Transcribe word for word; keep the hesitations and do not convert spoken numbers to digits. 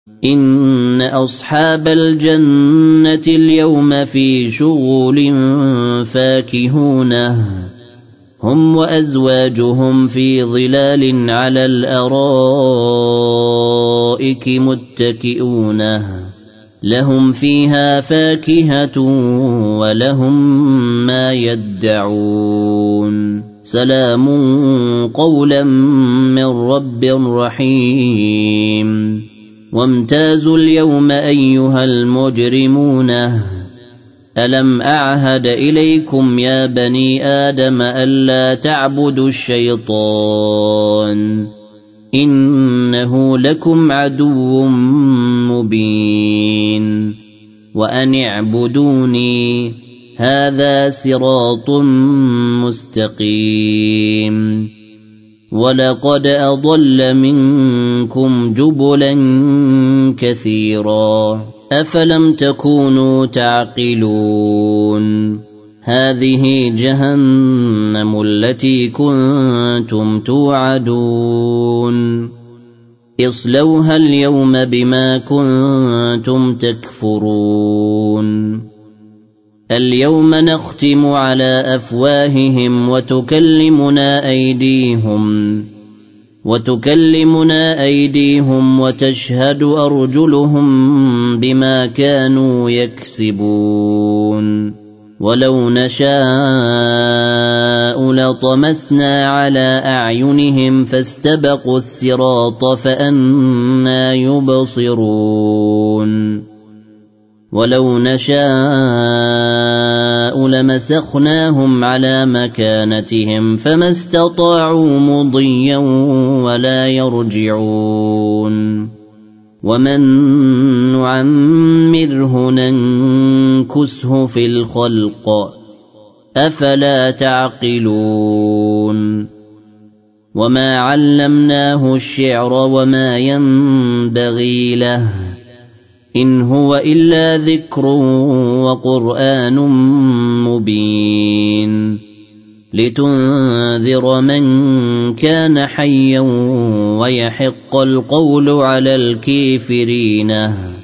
إن أصحاب الجنة اليوم في شغل فاكهون هم وأزواجهم في ظلال على الأرائك متكئون لهم فيها فاكهة ولهم ما يدعون سلام قولا من رب رحيم وامتازوا اليوم أيها المجرمون ألم أعهد إليكم يا بني آدم ألا تعبدوا الشيطان إنه لكم عدو مبين وأن اعبدوني هذا صراط مستقيم ولقد أضل منكم جبلا كثيرا أفلم تكونوا تعقلون هذه جهنم التي كنتم توعدون اصلوها اليوم بما كنتم تكفرون اليوم نختم على أفواههم وتكلمنا أيديهم وتكلمنا أيديهم وتشهد أرجلهم بما كانوا يكسبون ولو نشاء لطمسنا على أعينهم فاستبقوا الصراط فأنى يبصرون ولو نشاء لمسخناهم على مكانتهم فما استطاعوا مضيا ولا يرجعون ومن نعمره ننكسه في الخلق أفلا تعقلون وما علمناه الشعر وما ينبغي له إن هو إلا ذكر وقرآن مبين لتنذر من كان حيا ويحق القول على الكافرين